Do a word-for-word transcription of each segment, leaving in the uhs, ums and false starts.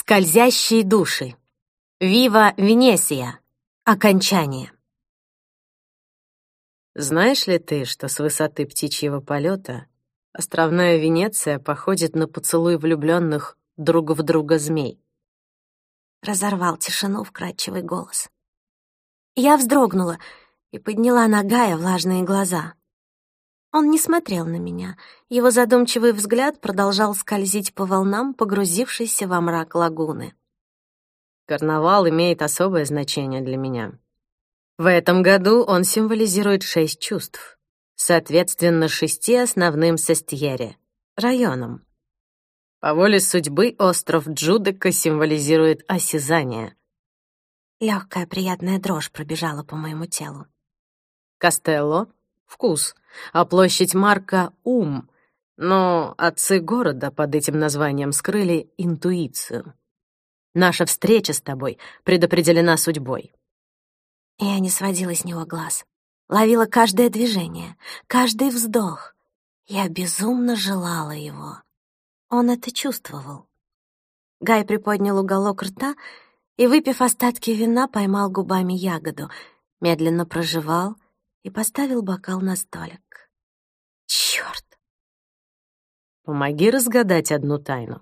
Скользящие души. Вива Венесия. Окончание. Знаешь ли ты, что с высоты птичьего полета островная Венеция походит на поцелуй влюбленных друг в друга змей? Разорвал тишину вкрадчивый голос. Я вздрогнула и подняла на Гая влажные глаза. Он не смотрел на меня. Его задумчивый взгляд продолжал скользить по волнам, погрузившейся во мрак лагуны. Карнавал имеет особое значение для меня. В этом году он символизирует шесть чувств, соответственно, шести основным сестьере — районам. По воле судьбы остров Джудека символизирует осязание. Легкая приятная дрожь пробежала по моему телу. Кастелло — вкус, а площадь Марка — ум. Но отцы города под этим названием скрыли интуицию. Наша встреча с тобой предопределена судьбой. Я не сводила с него глаз. Ловила каждое движение, каждый вздох. Я безумно желала его. Он это чувствовал. Гай приподнял уголок рта и, выпив остатки вина, поймал губами ягоду, медленно прожевал и поставил бокал на столик. Чёрт! Помоги разгадать одну тайну.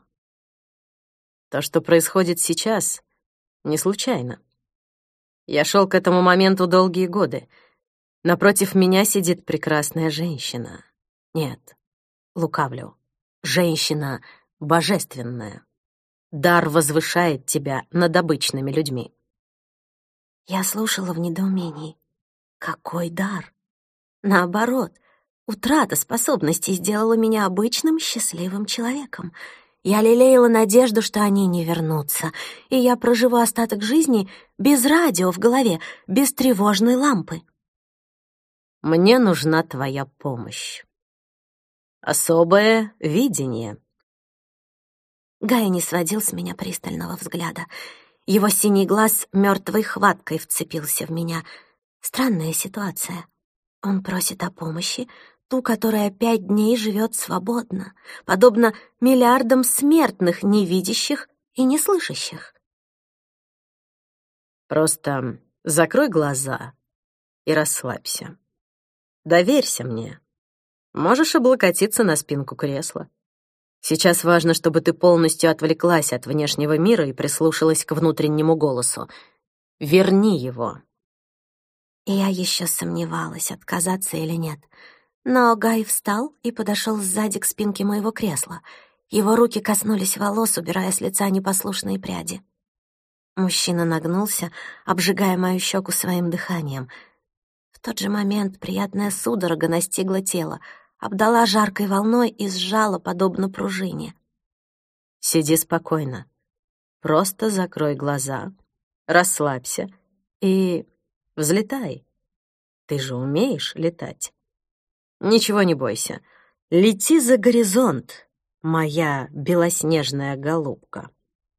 То, что происходит сейчас, не случайно. Я шел к этому моменту долгие годы. Напротив меня сидит прекрасная женщина. Нет, лукавлю. Женщина божественная. Дар возвышает тебя над обычными людьми. Я слушала в недоумении. Какой дар? Наоборот, утрата способностей сделала меня обычным счастливым человеком. Я лелеяла надежду, что они не вернутся, и я проживу остаток жизни без радио в голове, без тревожной лампы. Мне нужна твоя помощь. Особое видение. Гай не сводил с меня пристального взгляда. Его синий глаз мертвой хваткой вцепился в меня. Странная ситуация. Он просит о помощи, ту, которая пять дней живет свободно, подобно миллиардам смертных, не видящих и не слышащих. Просто закрой глаза и расслабься. Доверься мне. Можешь облокотиться на спинку кресла. Сейчас важно, чтобы ты полностью отвлеклась от внешнего мира и прислушалась к внутреннему голосу. Верни его. И я еще сомневалась, отказаться или нет. Но Гай встал и подошел сзади к спинке моего кресла. Его руки коснулись волос, убирая с лица непослушные пряди. Мужчина нагнулся, обжигая мою щеку своим дыханием. В тот же момент приятная судорога настигла тело, обдала жаркой волной и сжала, подобно пружине. Сиди спокойно. Просто закрой глаза, расслабься и взлетай. Ты же умеешь летать. Ничего не бойся. Лети за горизонт, моя белоснежная голубка.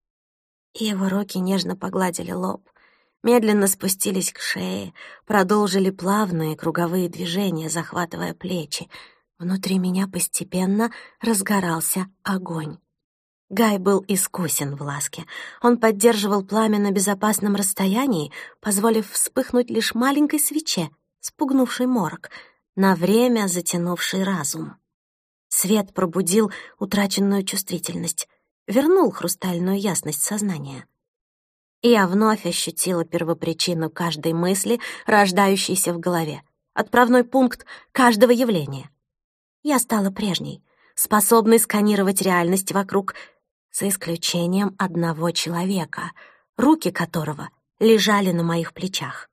Его руки нежно погладили лоб, медленно спустились к шее, продолжили плавные круговые движения, захватывая плечи. Внутри меня постепенно разгорался огонь. Гай был искусен в ласке. Он поддерживал пламя на безопасном расстоянии, позволив вспыхнуть лишь маленькой свече, спугнувшей морок, на время затянувший разум. Свет пробудил утраченную чувствительность, вернул хрустальную ясность сознания. Я вновь ощутила первопричину каждой мысли, рождающейся в голове, отправной пункт каждого явления. Я стала прежней, способной сканировать реальность вокруг, за исключением одного человека, руки которого лежали на моих плечах.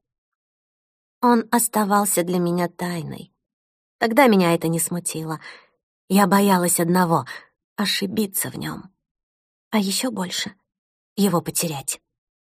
Он оставался для меня тайной. Тогда меня это не смутило. Я боялась одного — ошибиться в нем. А еще больше — его потерять.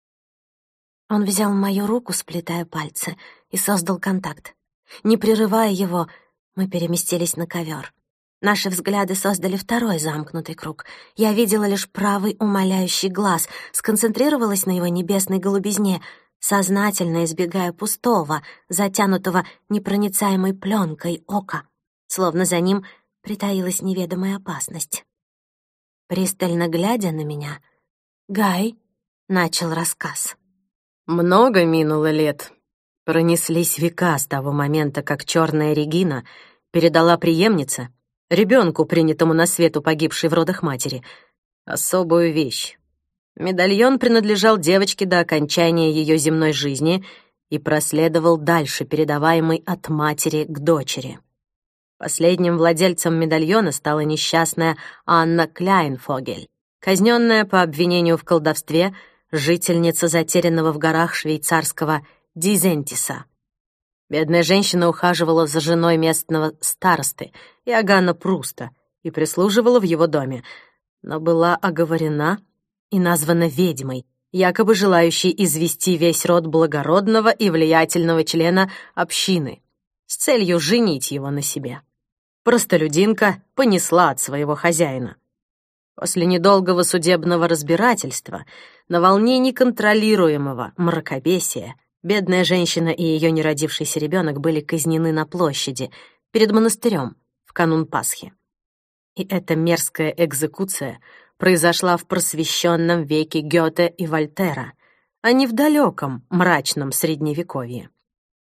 Он взял мою руку, сплетая пальцы, и создал контакт. Не прерывая его, мы переместились на ковер. Наши взгляды создали второй замкнутый круг. Я видела лишь правый умоляющий глаз, сконцентрировалась на его небесной голубизне, сознательно избегая пустого, затянутого непроницаемой пленкой ока, словно за ним притаилась неведомая опасность. Пристально глядя на меня, Гай начал рассказ. Много минуло лет. Пронеслись века с того момента, как черная Регина передала преемнице, ребенку, принятому на свет у погибшей в родах матери, особую вещь. Медальон принадлежал девочке до окончания ее земной жизни и проследовал дальше, передаваемый от матери к дочери. Последним владельцем медальона стала несчастная Анна Кляйнфогель, казненная по обвинению в колдовстве жительница затерянного в горах швейцарского Дизентиса. Бедная женщина ухаживала за женой местного старосты Иоганна Пруста и прислуживала в его доме, но была оговорена и названа ведьмой, якобы желающей извести весь род благородного и влиятельного члена общины с целью женить его на себе. Простолюдинка понесла от своего хозяина. После недолгого судебного разбирательства, на волне неконтролируемого мракобесия, бедная женщина и ее неродившийся ребенок были казнены на площади перед монастырем в канун Пасхи. И эта мерзкая экзекуция произошла в просвещенном веке Гёте и Вольтера, а не в далеком мрачном Средневековье.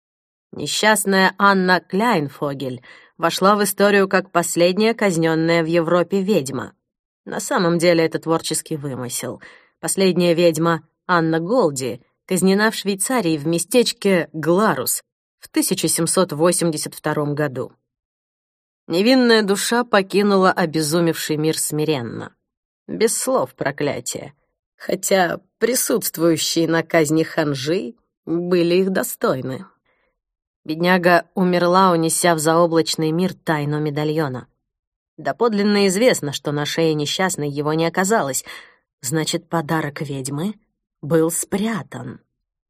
Несчастная Анна Кляйнфогель вошла в историю как последняя казненная в Европе ведьма. На самом деле это творческий вымысел. Последняя ведьма Анна Голди казнена в Швейцарии в местечке Гларус в тысяча семьсот восемьдесят втором году. Невинная душа покинула обезумевший мир смиренно, без слов проклятия, хотя присутствующие на казни ханжи были их достойны. Бедняга умерла, унеся в заоблачный мир тайну медальона. Доподлинно известно, что на шее несчастной его не оказалось, значит, подарок ведьмы был спрятан.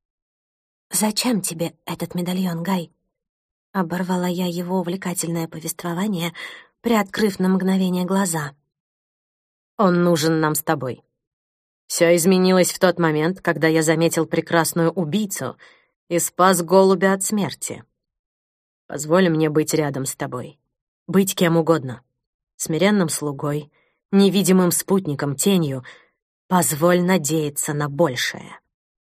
«Зачем тебе этот медальон, Гай?» — оборвала я его увлекательное повествование, приоткрыв на мгновение глаза. «Он нужен нам с тобой. Все изменилось в тот момент, когда я заметил прекрасную убийцу и спас голубя от смерти. Позволь мне быть рядом с тобой, быть кем угодно, смиренным слугой, невидимым спутником, тенью. Позволь надеяться на большее».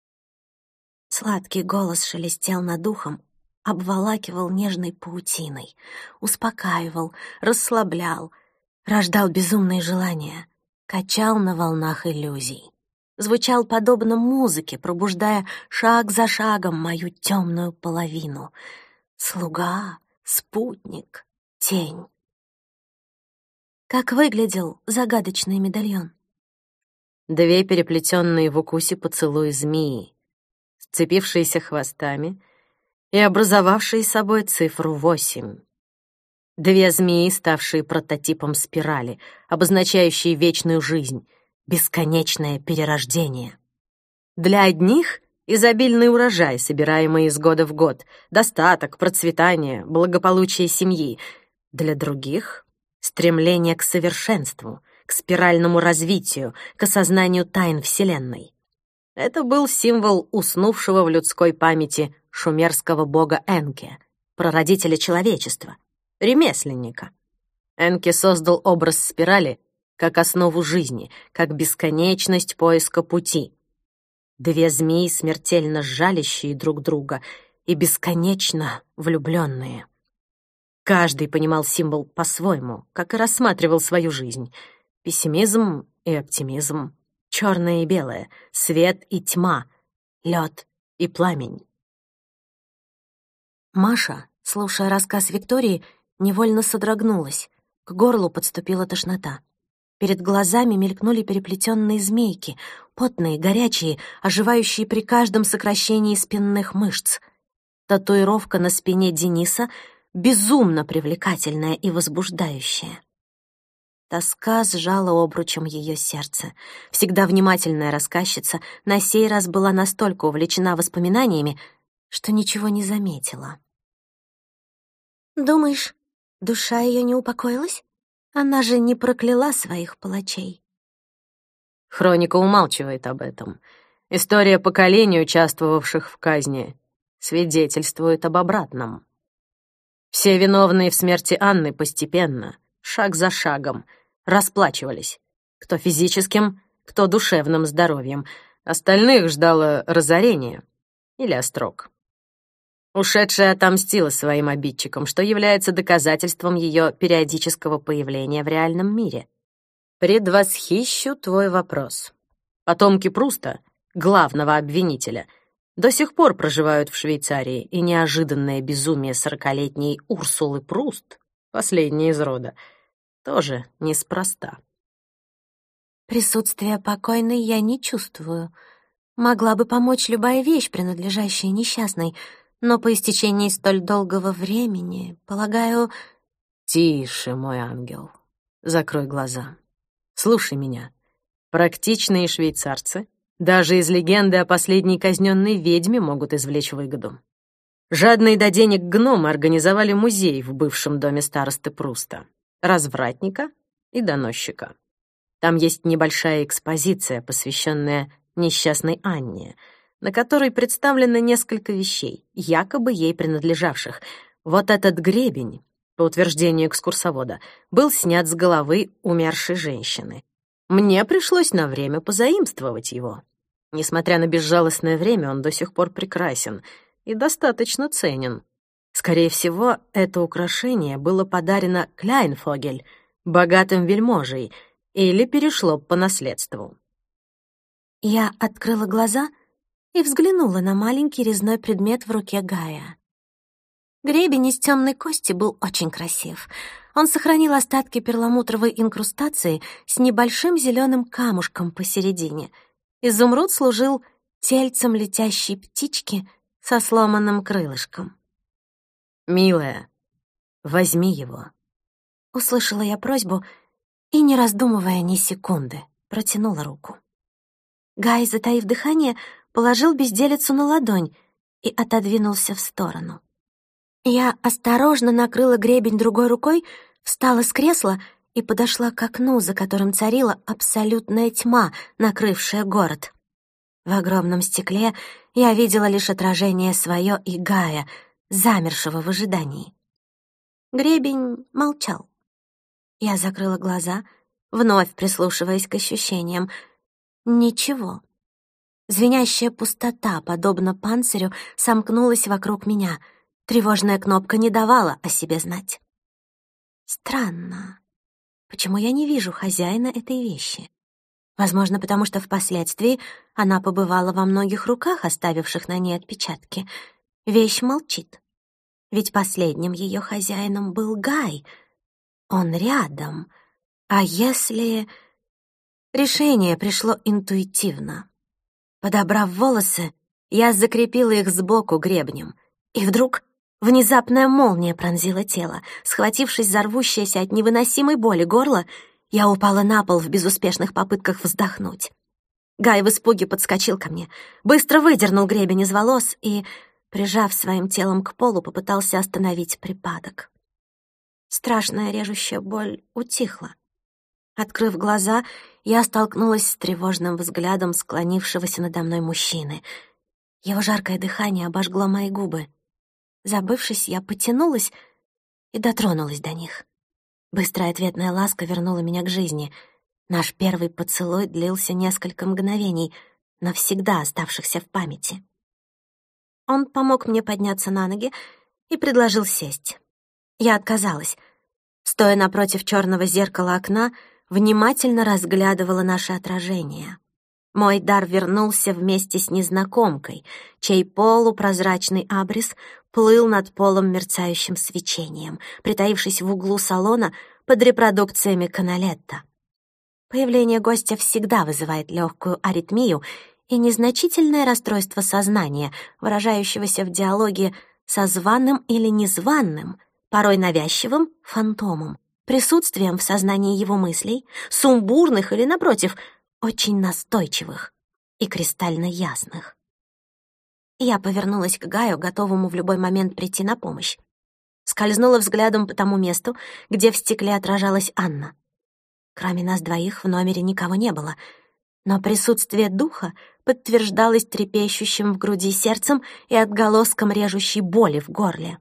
Сладкий голос шелестел над ухом, обволакивал нежной паутиной, успокаивал, расслаблял, рождал безумные желания, качал на волнах иллюзий. Звучал подобно музыке, пробуждая шаг за шагом мою темную половину. Слуга, спутник, тень. Как выглядел загадочный медальон? Две переплетенные в укусе поцелуи змеи, сцепившиеся хвостами и образовавшие собой цифру восемь. Две змеи, ставшие прототипом спирали, обозначающие вечную жизнь, бесконечное перерождение. Для одних — изобильный урожай, собираемый из года в год, достаток, процветание, благополучие семьи. Для других — стремление к совершенству, к спиральному развитию, к осознанию тайн Вселенной. Это был символ уснувшего в людской памяти шумерского бога Энке, прародителя человечества, ремесленника. Энке создал образ спирали как основу жизни, как бесконечность поиска пути. Две змеи, смертельно сжалящие друг друга и бесконечно влюбленные. Каждый понимал символ по-своему, как и рассматривал свою жизнь. Пессимизм и оптимизм, черное и белое, свет и тьма, лед и пламень. Маша, слушая рассказ Виктории, невольно содрогнулась. К горлу подступила тошнота. Перед глазами мелькнули переплетенные змейки, потные, горячие, оживающие при каждом сокращении спинных мышц. Татуировка на спине Дениса безумно привлекательная и возбуждающая. Тоска сжала обручем ее сердце. Всегда внимательная рассказчица на сей раз была настолько увлечена воспоминаниями, что ничего не заметила. «Думаешь, душа ее не упокоилась? Она же не прокляла своих палачей». Хроника умалчивает об этом. История поколений, участвовавших в казни, свидетельствует об обратном. Все виновные в смерти Анны постепенно, шаг за шагом, расплачивались, кто физическим, кто душевным здоровьем. Остальных ждало разорение или острог. Ушедшая отомстила своим обидчикам, что является доказательством ее периодического появления в реальном мире. Предвосхищу твой вопрос. Потомки Пруста, главного обвинителя, до сих пор проживают в Швейцарии, и неожиданное безумие сорокалетней Урсулы Пруст, последней из рода, тоже неспроста. Присутствие покойной я не чувствую. Могла бы помочь любая вещь, принадлежащая несчастной, но по истечении столь долгого времени, полагаю... Тише, мой ангел. Закрой глаза. Слушай меня. Практичные швейцарцы даже из легенды о последней казненной ведьме могут извлечь выгоду. Жадные до денег гномы организовали музей в бывшем доме старосты Пруста, развратника и доносчика. Там есть небольшая экспозиция, посвященная несчастной Анне, на которой представлено несколько вещей, якобы ей принадлежавших. Вот этот гребень, по утверждению экскурсовода, был снят с головы умершей женщины. Мне пришлось на время позаимствовать его. Несмотря на безжалостное время, он до сих пор прекрасен и достаточно ценен. Скорее всего, это украшение было подарено Кляйнфогель, богатым вельможей, или перешло по наследству. Я открыла глаза и взглянула на маленький резной предмет в руке Гая. Гребень из темной кости был очень красив. Он сохранил остатки перламутровой инкрустации с небольшим зеленым камушком посередине. Изумруд служил тельцем летящей птички со сломанным крылышком. «Милая, возьми его», — услышала я просьбу и, не раздумывая ни секунды, протянула руку. Гай, затаив дыхание, положил безделицу на ладонь и отодвинулся в сторону. Я осторожно накрыла гребень другой рукой, встала с кресла и подошла к окну, за которым царила абсолютная тьма, накрывшая город. В огромном стекле я видела лишь отражение свое и Гая, замершего в ожидании. Гребень молчал. Я закрыла глаза, вновь прислушиваясь к ощущениям. Ничего. Звенящая пустота, подобно панцирю, сомкнулась вокруг меня. Тревожная кнопка не давала о себе знать. Странно. Почему я не вижу хозяина этой вещи? Возможно, потому что впоследствии она побывала во многих руках, оставивших на ней отпечатки. Вещь молчит. Ведь последним ее хозяином был Гай. Он рядом. А если... Решение пришло интуитивно. Подобрав волосы, я закрепила их сбоку гребнем. И вдруг внезапная молния пронзила тело. Схватившись за рвущееся от невыносимой боли горло, я упала на пол в безуспешных попытках вздохнуть. Гай в испуге подскочил ко мне, быстро выдернул гребень из волос и, прижав своим телом к полу, попытался остановить припадок. Страшная режущая боль утихла. Открыв глаза, я столкнулась с тревожным взглядом склонившегося надо мной мужчины. Его жаркое дыхание обожгло мои губы. Забывшись, я потянулась и дотронулась до них. Быстрая ответная ласка вернула меня к жизни. Наш первый поцелуй длился несколько мгновений, навсегда оставшихся в памяти. Он помог мне подняться на ноги и предложил сесть. Я отказалась. Стоя напротив черного зеркала окна, внимательно разглядывала наше отражение. Мой дар вернулся вместе с незнакомкой, чей полупрозрачный абрис плыл над полом мерцающим свечением, притаившись в углу салона под репродукциями Каналетта. Появление гостя всегда вызывает легкую аритмию и незначительное расстройство сознания, выражающегося в диалоге со званым или незваным, порой навязчивым фантомом, присутствием в сознании его мыслей, сумбурных или, напротив, очень настойчивых и кристально ясных. Я повернулась к Гаю, готовому в любой момент прийти на помощь. Скользнула взглядом по тому месту, где в стекле отражалась Анна. Кроме нас двоих в номере никого не было, но присутствие духа подтверждалось трепещущим в груди сердцем и отголоском режущей боли в горле.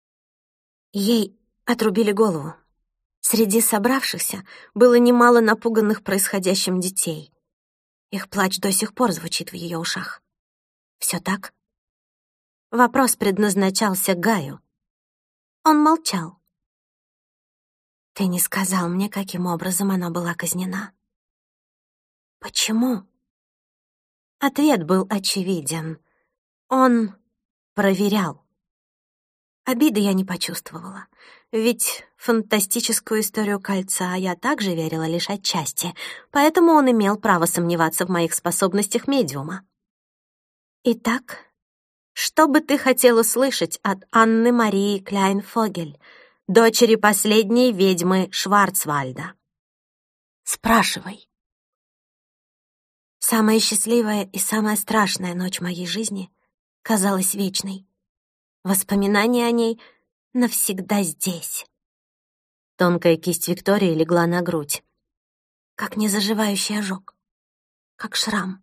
Ей отрубили голову. Среди собравшихся было немало напуганных происходящим детей. Их плач до сих пор звучит в ее ушах. Все так? Вопрос предназначался Гаю. Он молчал. Ты не сказал мне, каким образом она была казнена. Почему? Ответ был очевиден. Он проверял. Обиды я не почувствовала, ведь в фантастическую историю кольца я также верила лишь отчасти, поэтому он имел право сомневаться в моих способностях медиума. Итак, что бы ты хотел услышать от Анны Марии Кляйнфогель, дочери последней ведьмы Шварцвальда? Спрашивай. Самая счастливая и самая страшная ночь моей жизни казалась вечной. Воспоминания о ней навсегда здесь. Тонкая кисть Виктории легла на грудь. Как незаживающий ожог, как шрам.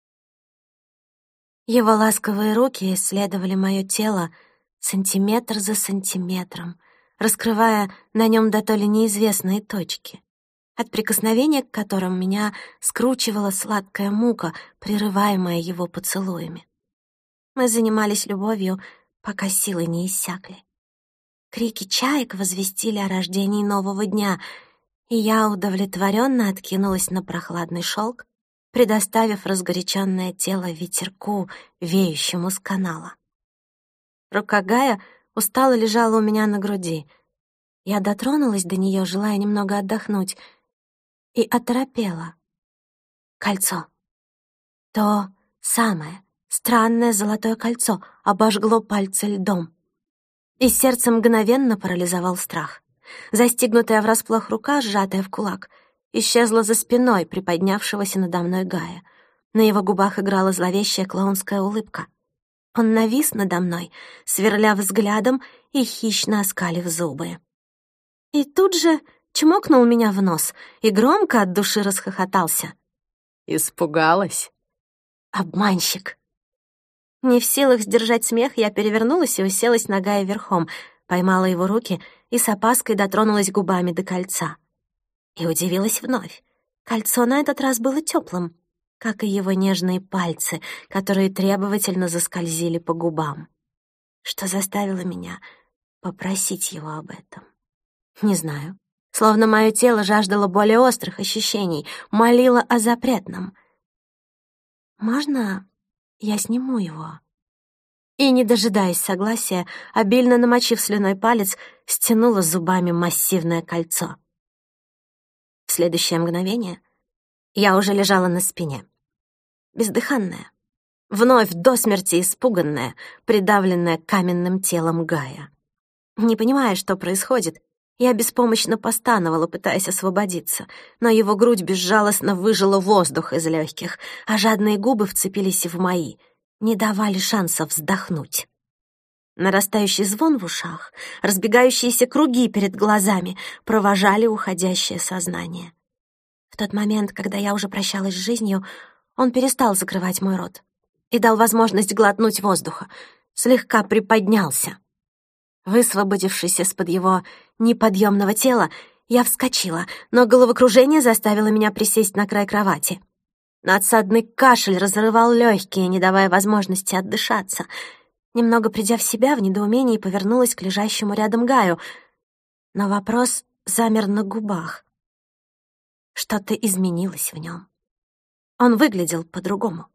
Его ласковые руки исследовали мое тело сантиметр за сантиметром, раскрывая на нем дотоле неизвестные точки, от прикосновения к которым меня скручивала сладкая мука, прерываемая его поцелуями. Мы занимались любовью, пока силы не иссякли. Крики чаек возвестили о рождении нового дня, и я удовлетворенно откинулась на прохладный шелк, предоставив разгоряченное тело ветерку, веющему с канала. Рука Гая устало лежала у меня на груди. Я дотронулась до нее, желая немного отдохнуть, и оторопела. Кольцо. То самое странное золотое кольцо обожгло пальцы льдом. И сердце мгновенно парализовал страх. Застигнутая врасплох рука, сжатая в кулак, исчезла за спиной приподнявшегося надо мной Гая. На его губах играла зловещая клоунская улыбка. Он навис надо мной, сверля взглядом и хищно оскалив зубы. И тут же чмокнул меня в нос и громко от души расхохотался. «Испугалась?» «Обманщик!» Не в силах сдержать смех, я перевернулась и уселась на Гая верхом, поймала его руки и с опаской дотронулась губами до кольца. И удивилась вновь. Кольцо на этот раз было теплым, как и его нежные пальцы, которые требовательно заскользили по губам. Что заставило меня попросить его об этом? Не знаю. Словно мое тело жаждало более острых ощущений, молило о запретном. «Можно я сниму его?» И, не дожидаясь согласия, обильно намочив слюной палец, стянула зубами массивное кольцо. В следующее мгновение я уже лежала на спине, бездыханная, вновь до смерти испуганная, придавленная каменным телом Гая. Не понимая, что происходит, я беспомощно постановала, пытаясь освободиться, но его грудь безжалостно выжила воздух из легких, а жадные губы вцепились в мои, не давали шанса вздохнуть. Нарастающий звон в ушах, разбегающиеся круги перед глазами провожали уходящее сознание. В тот момент, когда я уже прощалась с жизнью, он перестал закрывать мой рот и дал возможность глотнуть воздуха, слегка приподнялся. Высвободившись из-под его неподъемного тела, я вскочила, но головокружение заставило меня присесть на край кровати. Надсадный кашель разрывал легкие, не давая возможности отдышаться. Немного придя в себя, в недоумении повернулась к лежащему рядом Гаю, но вопрос замер на губах. Что-то изменилось в нем. Он выглядел по-другому.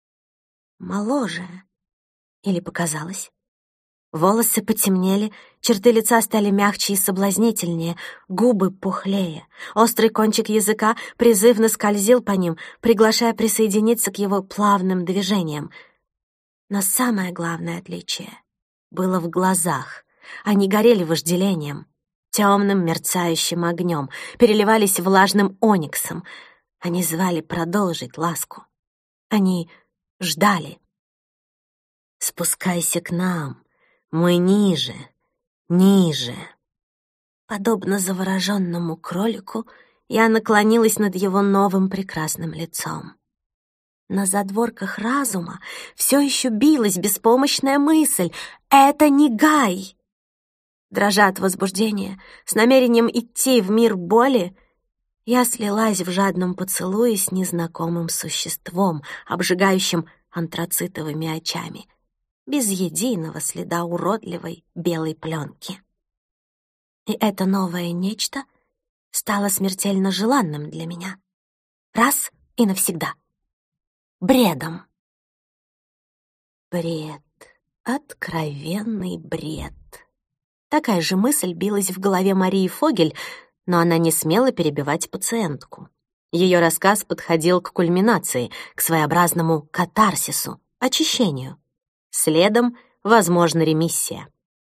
Моложе. Или показалось? Волосы потемнели, черты лица стали мягче и соблазнительнее, губы пухлее. Острый кончик языка призывно скользил по ним, приглашая присоединиться к его плавным движениям. Но самое главное отличие было в глазах. Они горели вожделением, темным мерцающим огнем, переливались влажным ониксом. Они звали продолжить ласку. Они ждали. «Спускайся к нам. Мы ниже, ниже». Подобно завороженному кролику, я наклонилась над его новым прекрасным лицом. На задворках разума все еще билась беспомощная мысль: «Это не Гай!» Дрожа от возбуждения, с намерением идти в мир боли, Я слилась в жадном поцелуе с незнакомым существом, обжигающим антрацитовыми очами, без единого следа уродливой белой пленки. И это новое нечто стало смертельно желанным для меня. Раз и навсегда. Бредом. Бред. Откровенный бред. Такая же мысль билась в голове Марии Фогель, но она не смела перебивать пациентку. Ее рассказ подходил к кульминации, к своеобразному катарсису, очищению. Следом, возможно, ремиссия.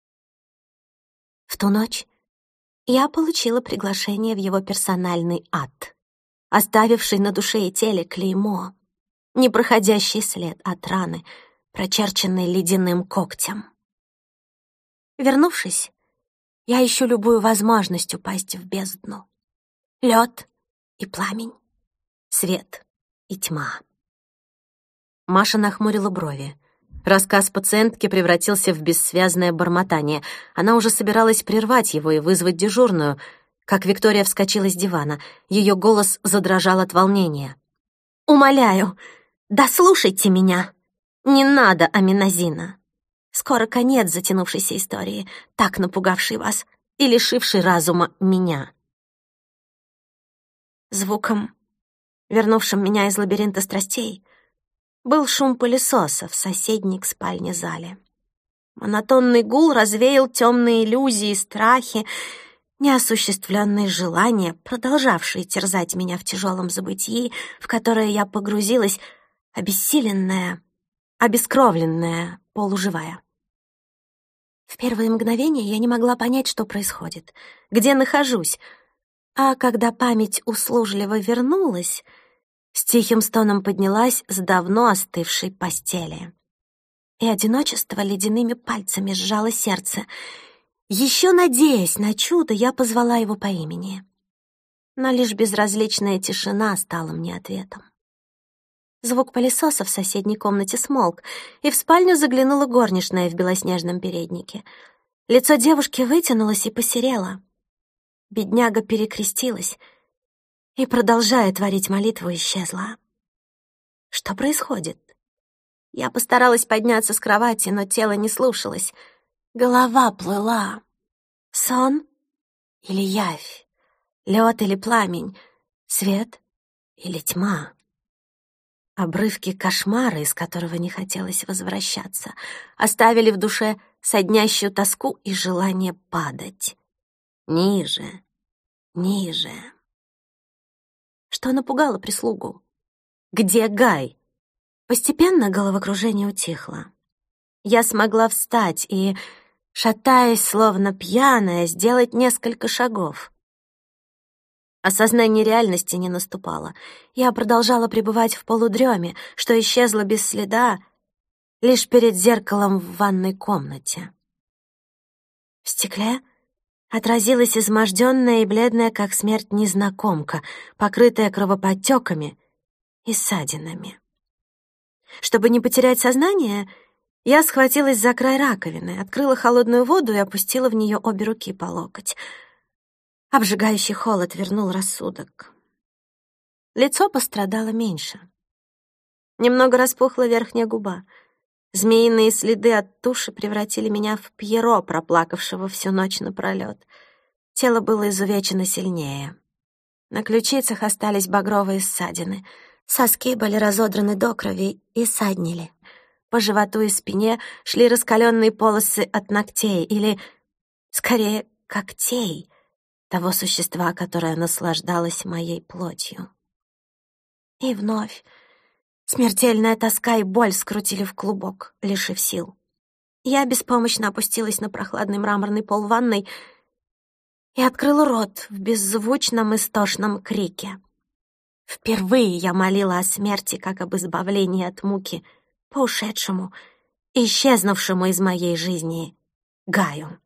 В ту ночь я получила приглашение в его персональный ад, оставивший на душе и теле клеймо, непроходящий след от раны, прочерченной ледяным когтем. Вернувшись, я ищу любую возможность упасть в бездну. Лед и пламень, свет и тьма. Маша нахмурила брови. Рассказ пациентки превратился в бессвязное бормотание. Она уже собиралась прервать его и вызвать дежурную, как Виктория вскочила с дивана. Ее голос задрожал от волнения. «Умоляю, дослушайте меня! Не надо аминозина! Скоро конец затянувшейся истории, так напугавшей вас и лишившей разума меня». Звуком, вернувшим меня из лабиринта страстей, был шум пылесоса в соседней к спальне зале. Монотонный гул развеял темные иллюзии, страхи, неосуществленные желания, продолжавшие терзать меня в тяжелом забытии, в которое я погрузилась, обессиленная, обескровленная, полуживая. В первые мгновения я не могла понять, что происходит, где нахожусь, а когда память услужливо вернулась, с тихим стоном поднялась с давно остывшей постели. И одиночество ледяными пальцами сжало сердце. Еще надеясь на чудо, я позвала его по имени. Но лишь безразличная тишина стала мне ответом. Звук пылесоса в соседней комнате смолк, и в спальню заглянула горничная в белоснежном переднике. Лицо девушки вытянулось и посерело. Бедняга перекрестилась и, продолжая творить молитву, исчезла. Что происходит? Я постаралась подняться с кровати, но тело не слушалось. Голова плыла. Сон или явь? Лед или пламень? Свет или тьма? Обрывки кошмара, из которого не хотелось возвращаться, оставили в душе соднящую тоску и желание падать. Ниже, ниже. Что напугало прислугу? Где Гай? Постепенно головокружение утихло. Я смогла встать и, шатаясь, словно пьяная, сделать несколько шагов. Осознание реальности не наступало. Я продолжала пребывать в полудреме, что исчезло без следа лишь перед зеркалом в ванной комнате. В стекле отразилась изможденная и бледная, как смерть, незнакомка, покрытая кровоподтеками и ссадинами. Чтобы не потерять сознание, я схватилась за край раковины, открыла холодную воду и опустила в нее обе руки по локоть. Обжигающий холод вернул рассудок. Лицо пострадало меньше. Немного распухла верхняя губа. Змеиные следы от туши превратили меня в Пьеро, проплакавшего всю ночь напролёт. Тело было изувечено сильнее. На ключицах остались багровые ссадины. Соски были разодраны до крови и саднили. По животу и спине шли раскаленные полосы от ногтей, или, скорее, когтей того существа, которое наслаждалось моей плотью. И вновь смертельная тоска и боль скрутили в клубок, лишив сил. Я беспомощно опустилась на прохладный мраморный пол ванной и открыла рот в беззвучном истошном крике. Впервые я молила о смерти, как об избавлении от муки, по ушедшему, исчезнувшему из моей жизни Гаю.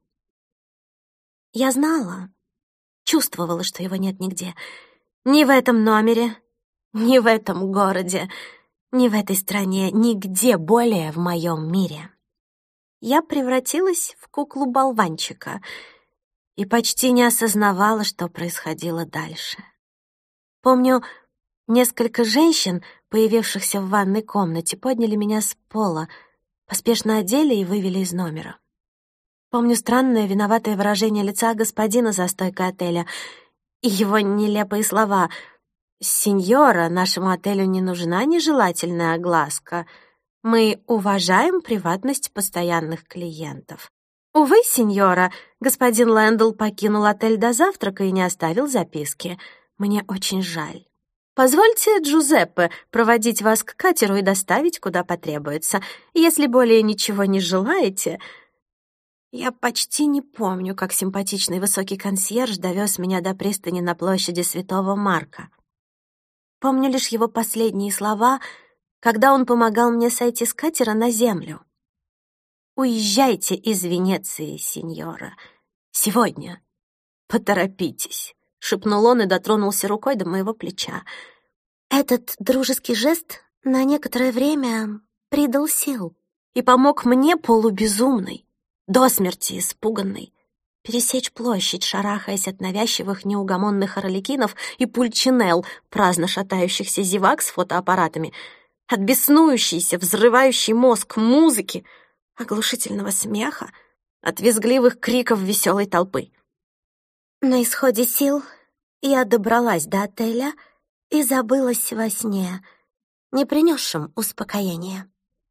Я знала, чувствовала, что его нет нигде. Ни в этом номере, ни в этом городе, ни в этой стране, нигде более в моем мире. Я превратилась в куклу-болванчика и почти не осознавала, что происходило дальше. Помню, несколько женщин, появившихся в ванной комнате, подняли меня с пола, поспешно одели и вывели из номера. Помню странное виноватое выражение лица господина за стойкой отеля и его нелепые слова: «Сеньора, нашему отелю не нужна нежелательная огласка. Мы уважаем приватность постоянных клиентов». Увы, сеньора, господин Лэндл покинул отель до завтрака и не оставил записки. Мне очень жаль. Позвольте Джузеппе проводить вас к катеру и доставить, куда потребуется. Если более ничего не желаете... Я почти не помню, как симпатичный высокий консьерж довез меня до пристани на площади Святого Марка. Помню лишь его последние слова, когда он помогал мне сойти с катера на землю. «Уезжайте из Венеции, сеньора. Сегодня. Поторопитесь», — шепнул он и дотронулся рукой до моего плеча. Этот дружеский жест на некоторое время придал сил и помог мне, полубезумной, до смерти испуганной, пересечь площадь, шарахаясь от навязчивых неугомонных орликинов и пульчинелл, праздно шатающихся зевак с фотоаппаратами, от беснующейся, взрывающей мозг музыки, оглушительного смеха, от визгливых криков веселой толпы. На исходе сил я добралась до отеля и забылась во сне, не принесшем успокоения.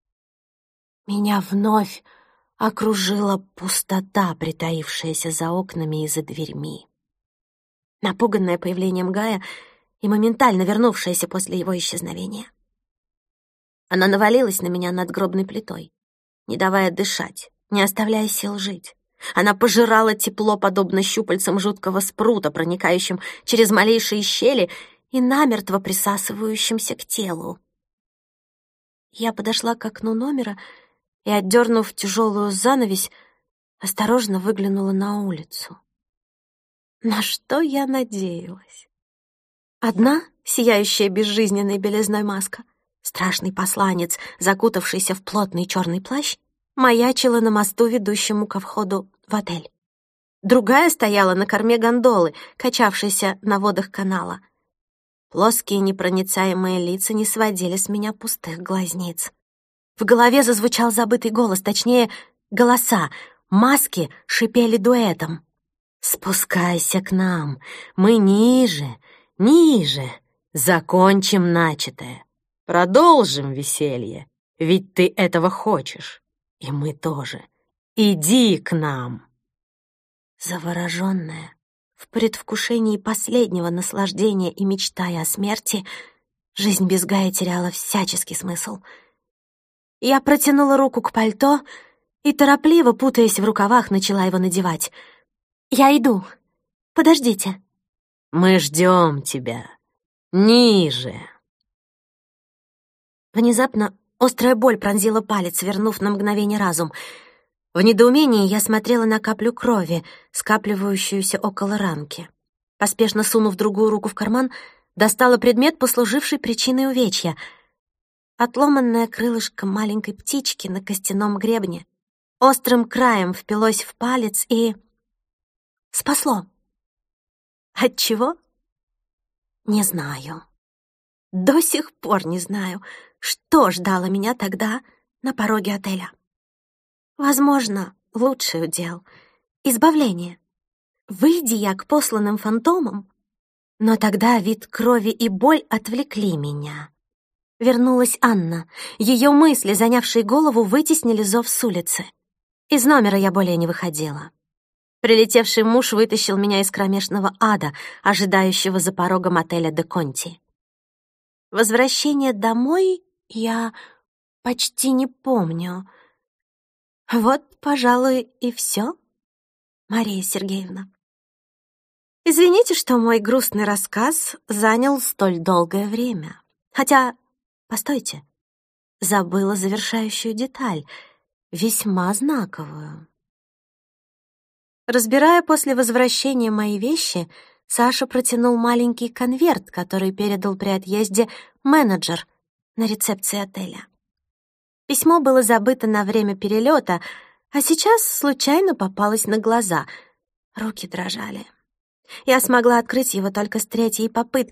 Меня вновь окружила пустота, притаившаяся за окнами и за дверьми. Напуганная появлением Гая и моментально вернувшаяся после его исчезновения. Она навалилась на меня над гробной плитой, не давая дышать, не оставляя сил жить. Она пожирала тепло, подобно щупальцам жуткого спрута, проникающим через малейшие щели и намертво присасывающимся к телу. Я подошла к окну номера и, отдернув тяжелую занавесь, осторожно выглянула на улицу. На что я надеялась? Одна, сияющая безжизненной белизной маска, страшный посланец, закутавшийся в плотный черный плащ, маячила на мосту, ведущему ко входу в отель. Другая стояла на корме гондолы, качавшейся на водах канала. Плоские непроницаемые лица не сводили с меня пустых глазниц. В голове зазвучал забытый голос, точнее, голоса. Маски шипели дуэтом. «Спускайся к нам, мы ниже, ниже, закончим начатое, продолжим веселье, ведь ты этого хочешь, и мы тоже. Иди к нам». Завороженная, в предвкушении последнего наслаждения и мечтая о смерти, жизнь без Гая теряла всяческий смысл. Я протянула руку к пальто и, торопливо, путаясь в рукавах, начала его надевать. «Я иду. Подождите». «Мы ждем тебя. Ниже». Внезапно острая боль пронзила палец, вернув на мгновение разум. В недоумении я смотрела на каплю крови, скапливающуюся около ранки. Поспешно сунув другую руку в карман, достала предмет, послуживший причиной увечья — отломанное крылышко маленькой птички на костяном гребне острым краем впилось в палец и... спасло. От чего? Не знаю. До сих пор не знаю, что ждало меня тогда на пороге отеля. Возможно, лучший удел — избавление. Выйди я к посланным фантомам, но тогда вид крови и боль отвлекли меня. Вернулась Анна. Ее мысли, занявшие голову, вытеснили зов с улицы. Из номера я более не выходила. Прилетевший муж вытащил меня из кромешного ада, ожидающего за порогом отеля «Де Конти». Возвращение домой я почти не помню. Вот, пожалуй, и все, Мария Сергеевна. Извините, что мой грустный рассказ занял столь долгое время. Хотя... Постойте, забыла завершающую деталь, весьма знаковую. Разбирая после возвращения мои вещи, Саша протянул маленький конверт, который передал при отъезде менеджер на рецепции отеля. Письмо было забыто на время перелета, а сейчас случайно попалось на глаза. Руки дрожали. Я смогла открыть его только с третьей попытки,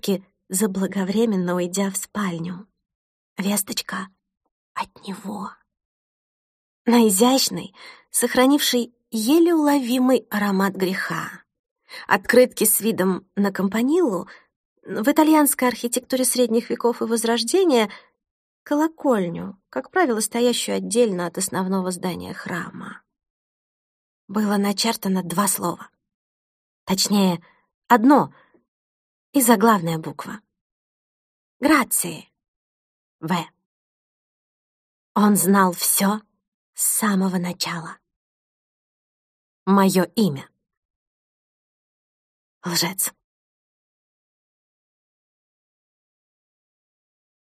заблаговременно уйдя в спальню. Весточка от него. На изящный, сохранивший еле уловимый аромат греха. Открытки с видом на Кампаниллу, в итальянской архитектуре средних веков и Возрождения колокольню, как правило, стоящую отдельно от основного здания храма. Было начертано два слова. Точнее, одно и заглавная буква. «Грации». В. Он знал все с самого начала. Мое имя. Лжец.